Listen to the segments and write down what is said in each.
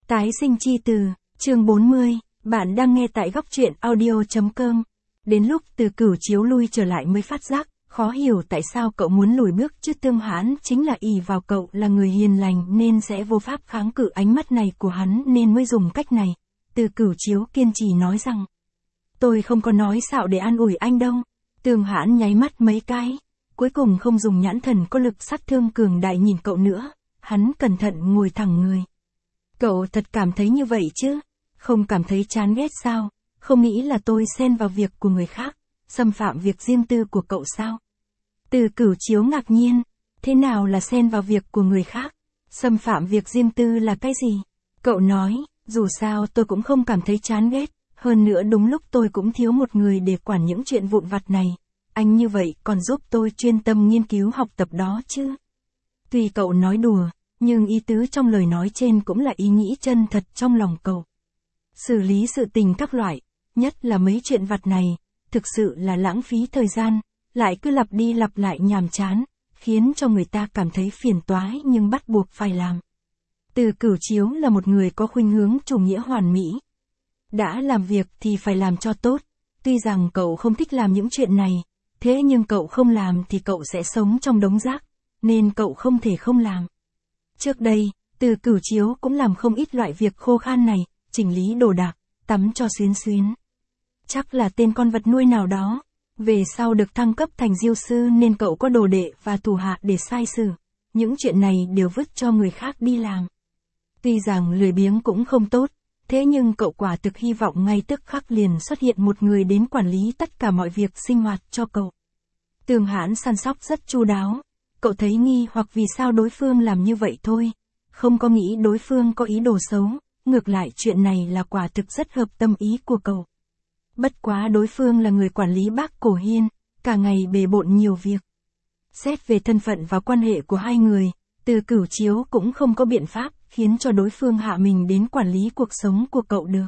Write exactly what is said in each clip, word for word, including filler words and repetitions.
Tái sinh chi từ, chương bốn mươi, bạn đang nghe tại góc truyện audio chấm com. Đến lúc Từ Cửu chiếu lui trở lại mới phát giác, khó hiểu tại sao cậu muốn lùi bước chứ Tương Hãn chính là ỷ vào cậu là người hiền lành nên sẽ vô pháp kháng cự ánh mắt này của hắn nên mới dùng cách này. Từ Cửu chiếu kiên trì nói rằng, tôi không có nói xạo để an ủi anh đâu. Tương Hãn nháy mắt mấy cái, cuối cùng không dùng nhãn thần có lực sát thương cường đại nhìn cậu nữa, hắn cẩn thận ngồi thẳng người. Cậu thật cảm thấy như vậy chứ? Không cảm thấy chán ghét sao? Không nghĩ là tôi xen vào việc của người khác, xâm phạm việc riêng tư của cậu sao? Từ Cửu chiếu ngạc nhiên, thế nào là xen vào việc của người khác? Xâm phạm việc riêng tư là cái gì? Cậu nói, dù sao tôi cũng không cảm thấy chán ghét, hơn nữa đúng lúc tôi cũng thiếu một người để quản những chuyện vụn vặt này. Anh như vậy còn giúp tôi chuyên tâm nghiên cứu học tập đó chứ? Tuy cậu nói đùa, nhưng ý tứ trong lời nói trên cũng là ý nghĩ chân thật trong lòng cậu. Xử lý sự tình các loại, nhất là mấy chuyện vặt này, thực sự là lãng phí thời gian, lại cứ lặp đi lặp lại nhàm chán, khiến cho người ta cảm thấy phiền toái nhưng bắt buộc phải làm. Từ Cửu chiếu là một người có khuynh hướng chủ nghĩa hoàn mỹ. Đã làm việc thì phải làm cho tốt, tuy rằng cậu không thích làm những chuyện này, thế nhưng cậu không làm thì cậu sẽ sống trong đống rác, nên cậu không thể không làm. Trước đây, Từ Cửu chiếu cũng làm không ít loại việc khô khan này, chỉnh lý đồ đạc, tắm cho xuyến xuyến. Chắc là tên con vật nuôi nào đó, về sau được thăng cấp thành diêu sư nên cậu có đồ đệ và thủ hạ để sai xử. Những chuyện này đều vứt cho người khác đi làm. Tuy rằng lười biếng cũng không tốt, thế nhưng cậu quả thực hy vọng ngay tức khắc liền xuất hiện một người đến quản lý tất cả mọi việc sinh hoạt cho cậu. Tương Hãn săn sóc rất chu đáo. Cậu thấy nghi hoặc vì sao đối phương làm như vậy thôi, không có nghĩ đối phương có ý đồ xấu, ngược lại chuyện này là quả thực rất hợp tâm ý của cậu. Bất quá đối phương là người quản lý Bác Cổ Hiên, cả ngày bề bộn nhiều việc. Xét về thân phận và quan hệ của hai người, Từ Cửu chiếu cũng không có biện pháp khiến cho đối phương hạ mình đến quản lý cuộc sống của cậu được.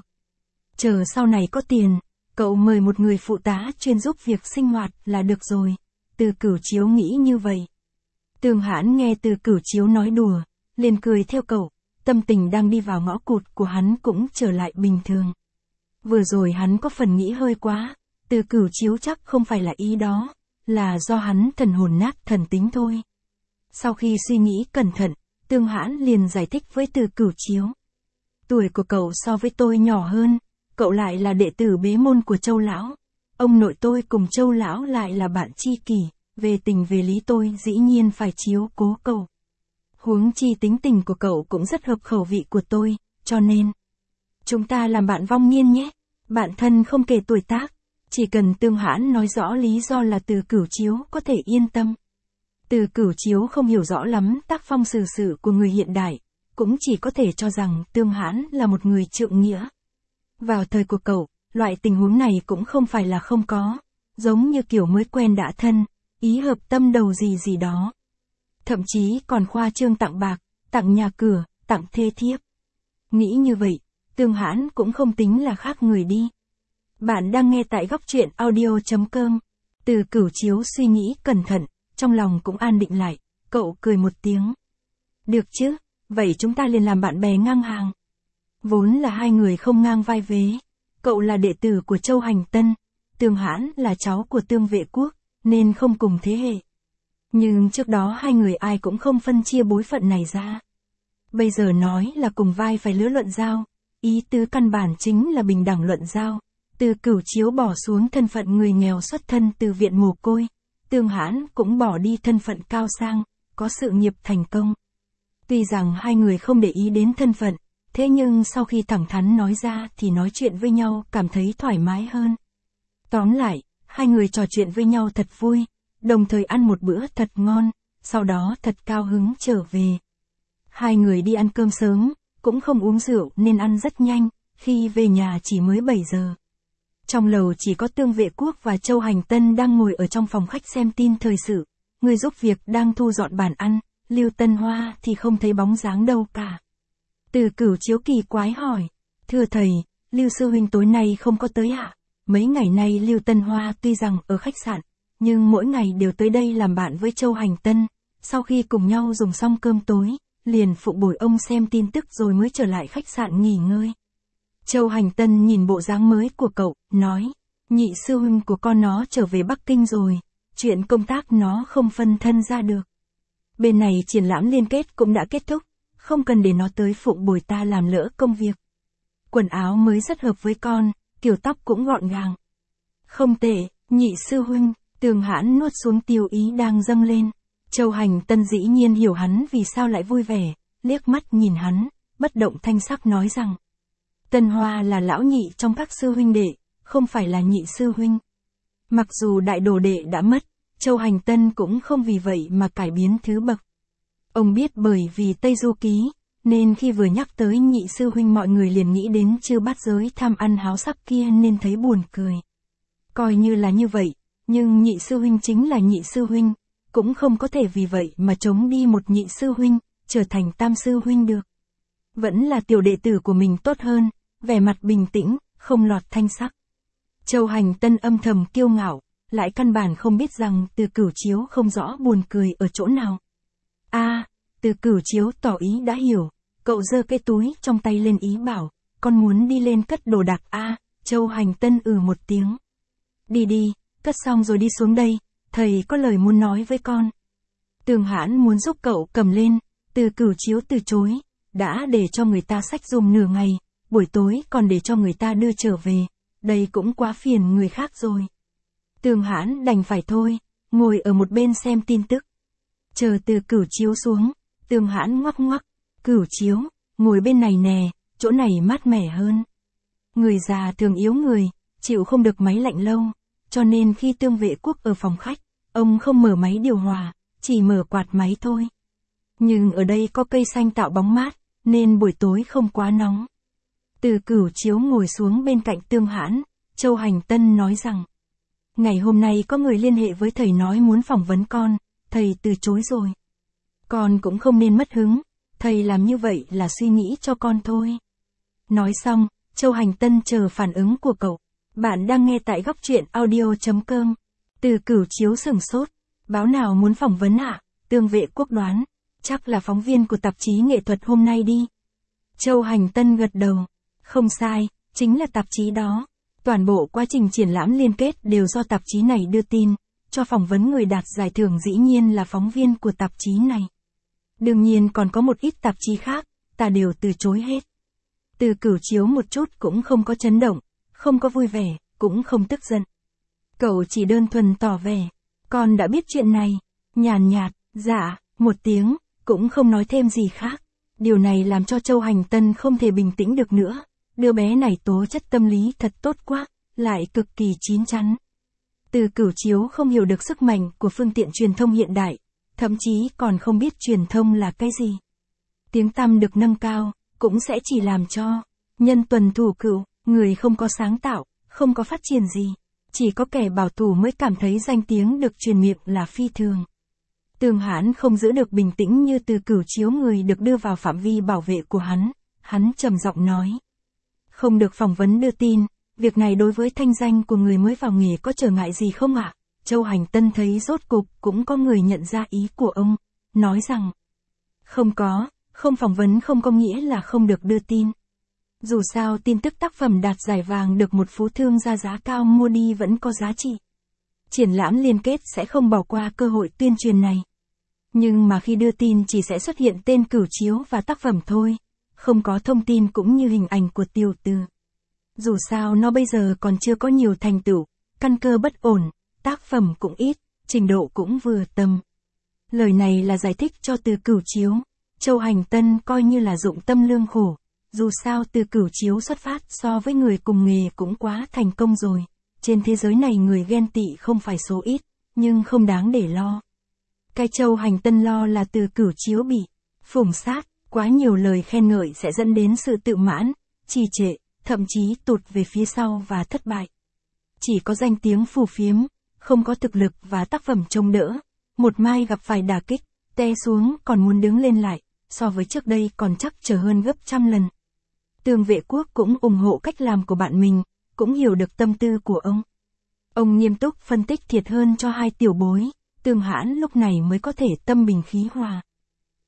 Chờ sau này có tiền, cậu mời một người phụ tá chuyên giúp việc sinh hoạt là được rồi. Từ Cửu chiếu nghĩ như vậy. Tương Hãn nghe Từ Cửu chiếu nói đùa, liền cười theo cậu, tâm tình đang đi vào ngõ cụt của hắn cũng trở lại bình thường. Vừa rồi hắn có phần nghĩ hơi quá, Từ Cửu chiếu chắc không phải là ý đó, là do hắn thần hồn nát thần tính thôi. Sau khi suy nghĩ cẩn thận, Tương Hãn liền giải thích với Từ Cửu chiếu. Tuổi của cậu so với tôi nhỏ hơn, cậu lại là đệ tử bế môn của Châu lão. Ông nội tôi cùng Châu lão lại là bạn tri kỷ, về tình về lý tôi dĩ nhiên phải chiếu cố cậu. Huống chi tính tình của cậu cũng rất hợp khẩu vị của tôi, cho nên chúng ta làm bạn vong niên nhé. Bạn thân không kể tuổi tác, chỉ cần Tương Hãn nói rõ lý do là Từ Cửu chiếu có thể yên tâm. Từ Cửu chiếu không hiểu rõ lắm tác phong xử sự của người hiện đại, cũng chỉ có thể cho rằng Tương Hãn là một người trượng nghĩa. Vào thời của cậu, loại tình huống này cũng không phải là không có, giống như kiểu mới quen đã thân, ý hợp tâm đầu gì gì đó. Thậm chí còn khoa trương tặng bạc, tặng nhà cửa, tặng thê thiếp. Nghĩ như vậy, Tương Hãn cũng không tính là khác người đi. Bạn đang nghe tại góc truyện audio chấm com. Từ Cửu chiếu suy nghĩ cẩn thận, trong lòng cũng an định lại, cậu cười một tiếng. Được chứ, vậy chúng ta liền làm bạn bè ngang hàng. Vốn là hai người không ngang vai vế, cậu là đệ tử của Châu Hành Tân, Tương Hãn là cháu của Tương Vệ Quốc, nên không cùng thế hệ. Nhưng trước đó hai người ai cũng không phân chia bối phận này ra. Bây giờ nói là cùng vai phải lứa luận giao, ý tứ căn bản chính là bình đẳng luận giao. Từ Cửu chiếu bỏ xuống thân phận người nghèo xuất thân từ viện mồ côi, Tương Hãn cũng bỏ đi thân phận cao sang, có sự nghiệp thành công. Tuy rằng hai người không để ý đến thân phận, thế nhưng sau khi thẳng thắn nói ra thì nói chuyện với nhau cảm thấy thoải mái hơn. Tóm lại, hai người trò chuyện với nhau thật vui, đồng thời ăn một bữa thật ngon, sau đó thật cao hứng trở về. Hai người đi ăn cơm sớm, cũng không uống rượu nên ăn rất nhanh, khi về nhà chỉ mới bảy giờ. Trong lầu chỉ có Tương Vệ Quốc và Châu Hành Tân đang ngồi ở trong phòng khách xem tin thời sự, người giúp việc đang thu dọn bàn ăn, Lưu Tân Hoa thì không thấy bóng dáng đâu cả. Từ Cửu chiếu kỳ quái hỏi, thưa thầy, Lưu sư huynh tối nay không có tới ạ? Mấy ngày nay Lưu Tân Hoa tuy rằng ở khách sạn, nhưng mỗi ngày đều tới đây làm bạn với Châu Hành Tân, sau khi cùng nhau dùng xong cơm tối, liền phụ bồi ông xem tin tức rồi mới trở lại khách sạn nghỉ ngơi. Châu Hành Tân nhìn bộ dáng mới của cậu, nói, nhị sư huynh của con nó trở về Bắc Kinh rồi, chuyện công tác nó không phân thân ra được. Bên này triển lãm liên kết cũng đã kết thúc, không cần để nó tới phụng bồi ta làm lỡ công việc. Quần áo mới rất hợp với con, kiểu tóc cũng gọn gàng. Không tệ, nhị sư huynh, Tường Hãn nuốt xuống tiêu ý đang dâng lên. Châu Hành Tân dĩ nhiên hiểu hắn vì sao lại vui vẻ, liếc mắt nhìn hắn, bất động thanh sắc nói rằng. Tân Hoa là lão nhị trong các sư huynh đệ, không phải là nhị sư huynh. Mặc dù đại đồ đệ đã mất, Châu Hành Tân cũng không vì vậy mà cải biến thứ bậc. Ông biết bởi vì Tây Du Ký, nên khi vừa nhắc tới nhị sư huynh mọi người liền nghĩ đến Chư Bát Giới tham ăn háo sắc kia nên thấy buồn cười. Coi như là như vậy, nhưng nhị sư huynh chính là nhị sư huynh, cũng không có thể vì vậy mà chống đi một nhị sư huynh, trở thành tam sư huynh được. Vẫn là tiểu đệ tử của mình tốt hơn, vẻ mặt bình tĩnh, không lọt thanh sắc. Châu Hành Tân âm thầm kiêu ngạo, lại căn bản không biết rằng Từ Cửu Chiếu không rõ buồn cười ở chỗ nào. A, à, Từ Cửu Chiếu tỏ ý đã hiểu, cậu giơ cái túi trong tay lên ý bảo, con muốn đi lên cất đồ đạc a, à, Châu Hành Tân ừ một tiếng. Đi đi, cất xong rồi đi xuống đây, thầy có lời muốn nói với con. Tường Hãn muốn giúp cậu cầm lên, Từ Cửu Chiếu từ chối, đã để cho người ta xách dùm nửa ngày, buổi tối còn để cho người ta đưa trở về, đây cũng quá phiền người khác rồi. Tường Hãn đành phải thôi, ngồi ở một bên xem tin tức. Chờ Từ Cửu Chiếu xuống, Tường Hãn ngoắc ngoắc, Cửu Chiếu, ngồi bên này nè, chỗ này mát mẻ hơn. Người già thường yếu người, chịu không được máy lạnh lâu, cho nên khi Tương Vệ Quốc ở phòng khách, ông không mở máy điều hòa, chỉ mở quạt máy thôi. Nhưng ở đây có cây xanh tạo bóng mát, nên buổi tối không quá nóng. Từ Cửu Chiếu ngồi xuống bên cạnh Tương Hãn, Châu Hành Tân nói rằng, ngày hôm nay có người liên hệ với thầy nói muốn phỏng vấn con, thầy từ chối rồi. Con cũng không nên mất hứng, thầy làm như vậy là suy nghĩ cho con thôi. Nói xong, Châu Hành Tân chờ phản ứng của cậu. Bạn đang nghe tại góc truyện audio chấm com. Từ Cửu Chiếu sửng sốt, báo nào muốn phỏng vấn ạ? À? Tương Vệ Quốc đoán, chắc là phóng viên của tạp chí nghệ thuật hôm nay đi. Châu Hành Tân gật đầu, không sai, chính là tạp chí đó. Toàn bộ quá trình triển lãm liên kết đều do tạp chí này đưa tin, cho phỏng vấn người đạt giải thưởng dĩ nhiên là phóng viên của tạp chí này. Đương nhiên còn có một ít tạp chí khác, ta đều từ chối hết. Từ Cửu Chiếu một chút cũng không có chấn động, không có vui vẻ, cũng không tức giận. Cậu chỉ đơn thuần tỏ vẻ, con đã biết chuyện này, nhàn nhạt, dạ, một tiếng, cũng không nói thêm gì khác. Điều này làm cho Châu Hành Tân không thể bình tĩnh được nữa. Đứa bé này tố chất tâm lý thật tốt quá, lại cực kỳ chín chắn. Từ Cửu Chiếu không hiểu được sức mạnh của phương tiện truyền thông hiện đại, thậm chí còn không biết truyền thông là cái gì. Tiếng tăm được nâng cao, cũng sẽ chỉ làm cho nhân tuần thủ cựu, người không có sáng tạo, không có phát triển gì. Chỉ có kẻ bảo thủ mới cảm thấy danh tiếng được truyền miệng là phi thường. Tường Hãn không giữ được bình tĩnh như Từ Cửu Chiếu người được đưa vào phạm vi bảo vệ của hắn, hắn trầm giọng nói. Không được phỏng vấn đưa tin, việc này đối với thanh danh của người mới vào nghề có trở ngại gì không ạ? À? Châu Hành Tân thấy rốt cục cũng có người nhận ra ý của ông, nói rằng. Không có, không phỏng vấn không có nghĩa là không được đưa tin. Dù sao tin tức tác phẩm đạt giải vàng được một phú thương ra giá cao mua đi vẫn có giá trị. Triển lãm liên kết sẽ không bỏ qua cơ hội tuyên truyền này. Nhưng mà khi đưa tin chỉ sẽ xuất hiện tên Cửu Chiếu và tác phẩm thôi, không có thông tin cũng như hình ảnh của tiểu từ. Dù sao nó bây giờ còn chưa có nhiều thành tựu, căn cơ bất ổn, tác phẩm cũng ít, trình độ cũng vừa tầm. Lời này là giải thích cho Từ Cửu Chiếu. Châu Hành Tân coi như là dụng tâm lương khổ. Dù sao Từ Cửu Chiếu xuất phát so với người cùng nghề cũng quá thành công rồi. Trên thế giới này người ghen tị không phải số ít, nhưng không đáng để lo. Cái Châu Hành Tân lo là Từ Cửu Chiếu bị phủng sát, quá nhiều lời khen ngợi sẽ dẫn đến sự tự mãn, trì trệ, thậm chí tụt về phía sau và thất bại. Chỉ có danh tiếng phù phiếm, không có thực lực và tác phẩm chống đỡ, một mai gặp phải đả kích, té xuống còn muốn đứng lên lại, so với trước đây còn chắc trở hơn gấp trăm lần. Tương Vệ Quốc cũng ủng hộ cách làm của bạn mình, cũng hiểu được tâm tư của ông. Ông nghiêm túc phân tích thiệt hơn cho hai tiểu bối, Tường Hãn lúc này mới có thể tâm bình khí hòa.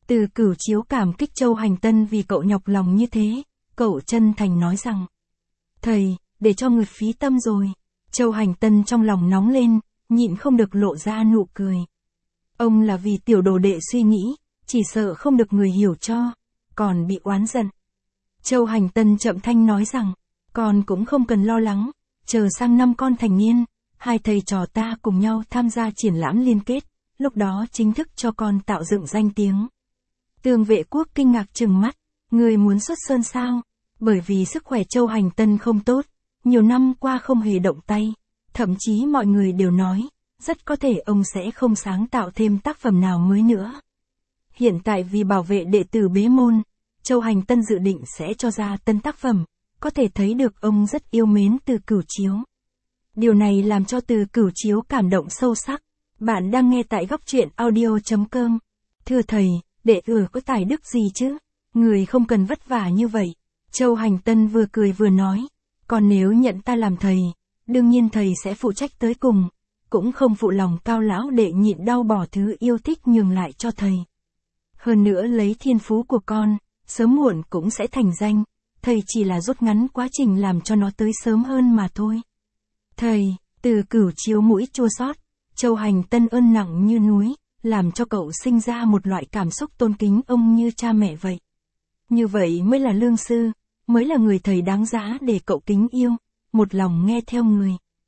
Từ Cửu Chiếu cảm kích Châu Hành Tân vì cậu nhọc lòng như thế, cậu chân thành nói rằng: "Thầy, để cho người phí tâm rồi." Châu Hành Tân trong lòng nóng lên, nhịn không được lộ ra nụ cười. Ông là vì tiểu đồ đệ suy nghĩ, chỉ sợ không được người hiểu cho, còn bị oán giận. Châu Hành Tân chậm thanh nói rằng: "Con cũng không cần lo lắng, chờ sang năm con thành niên, hai thầy trò ta cùng nhau tham gia triển lãm liên kết, lúc đó chính thức cho con tạo dựng danh tiếng." Tường Vệ Quốc kinh ngạc trừng mắt: "Người muốn xuất sơn sao?" Bởi vì sức khỏe Châu Hành Tân không tốt, nhiều năm qua không hề động tay, thậm chí mọi người đều nói, rất có thể ông sẽ không sáng tạo thêm tác phẩm nào mới nữa. Hiện tại vì bảo vệ đệ tử bế môn, Châu Hành Tân dự định sẽ cho ra tân tác phẩm, có thể thấy được ông rất yêu mến Từ Cửu Chiếu. Điều này làm cho Từ Cửu Chiếu cảm động sâu sắc. Bạn đang nghe tại góc truyện audio chấm com. Thưa thầy, đệ tử có tài đức gì chứ? Người không cần vất vả như vậy. Châu Hành Tân vừa cười vừa nói, còn nếu nhận ta làm thầy, đương nhiên thầy sẽ phụ trách tới cùng, cũng không phụ lòng cao lão đệ nhịn đau bỏ thứ yêu thích nhường lại cho thầy. Hơn nữa lấy thiên phú của con, sớm muộn cũng sẽ thành danh, thầy chỉ là rút ngắn quá trình làm cho nó tới sớm hơn mà thôi. Thầy, Từ Cửu Chiếu mũi chua xót, Châu Hành Tân ơn nặng như núi, làm cho cậu sinh ra một loại cảm xúc tôn kính ông như cha mẹ vậy. Như vậy mới là lương sư, mới là người thầy đáng giá để cậu kính yêu, một lòng nghe theo người.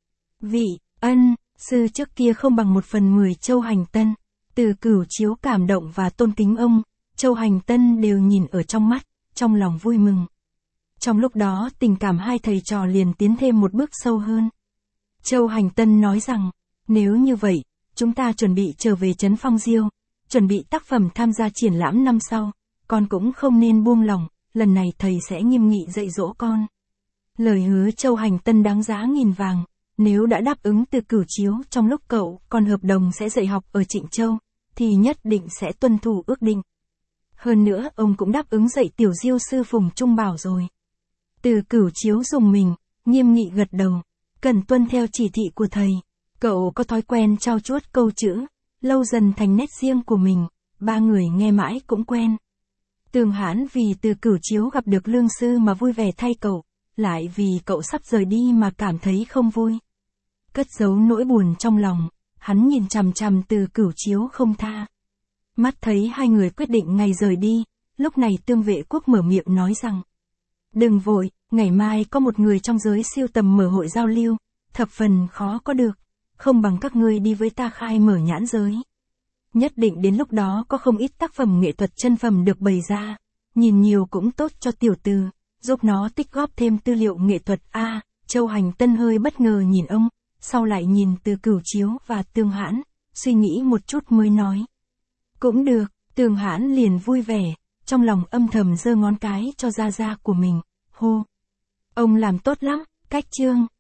Vị ân sư trước kia không bằng một phần mười Châu Hành Tân, Từ Cửu Chiếu cảm động và tôn kính ông, Châu Hành Tân đều nhìn ở trong mắt, trong lòng vui mừng. Trong lúc đó tình cảm hai thầy trò liền tiến thêm một bước sâu hơn. Châu Hành Tân nói rằng, nếu như vậy, chúng ta chuẩn bị trở về Trấn Phong Diêu, chuẩn bị tác phẩm tham gia triển lãm năm sau, con cũng không nên buông lòng, lần này thầy sẽ nghiêm nghị dạy dỗ con. Lời hứa Châu Hành Tân đáng giá nghìn vàng, nếu đã đáp ứng Từ Cửu Chiếu trong lúc cậu còn hợp đồng sẽ dạy học ở Trịnh Châu, thì nhất định sẽ tuân thủ ước định. Hơn nữa ông cũng đáp ứng dạy tiểu Diêu sư Phùng Trung Bảo rồi. Từ Cửu Chiếu dùng mình, nghiêm nghị gật đầu, cần tuân theo chỉ thị của thầy. Cậu có thói quen trau chuốt câu chữ, lâu dần thành nét riêng của mình, ba người nghe mãi cũng quen. Tường Hãn vì Từ Cửu Chiếu gặp được lương sư mà vui vẻ thay cậu, lại vì cậu sắp rời đi mà cảm thấy không vui. Cất giấu nỗi buồn trong lòng, hắn nhìn chằm chằm Từ Cửu Chiếu không tha. Mắt thấy hai người quyết định ngày rời đi, lúc này Tương Vệ Quốc mở miệng nói rằng: "Đừng vội, ngày mai có một người trong giới siêu tầm mở hội giao lưu, thập phần khó có được, không bằng các ngươi đi với ta khai mở nhãn giới. Nhất định đến lúc đó có không ít tác phẩm nghệ thuật chân phẩm được bày ra, nhìn nhiều cũng tốt cho tiểu từ, giúp nó tích góp thêm tư liệu nghệ thuật." A, Châu Hành Tân hơi bất ngờ nhìn ông, sau lại nhìn Từ Cửu Chiếu và Tường Hãn, suy nghĩ một chút mới nói: "Cũng được." Tường Hãn liền vui vẻ, trong lòng âm thầm giơ ngón cái cho gia gia của mình, hô: "Ông làm tốt lắm." Cách chương